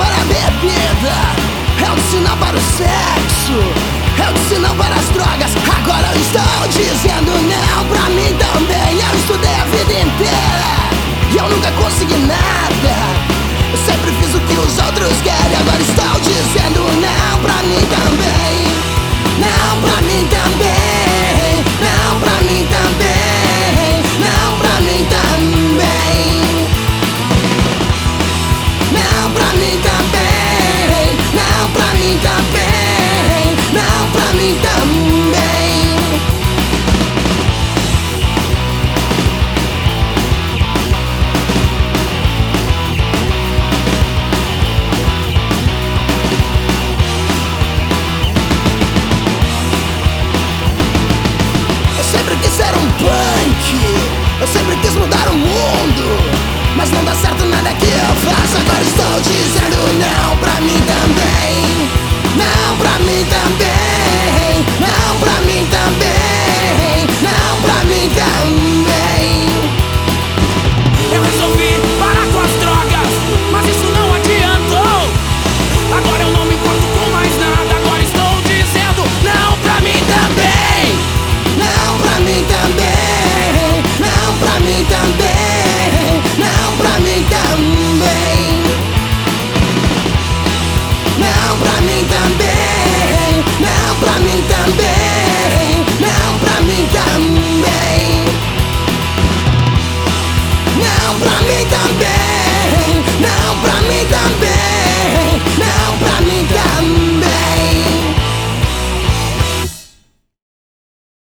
para a bebida, é outro sinal para o sexo, é outro sinal para as drogas. Agora eu estou dizendo não pra mim também. Eu estudei a vida inteira e eu nunca consegui nada. Eu sempre fiz o que os outros querem. Agora estou dizendo não pra mim também. Não pra mim também. Não pra mim também. Não pra mim também. Não pra mim também. Não pra mim também.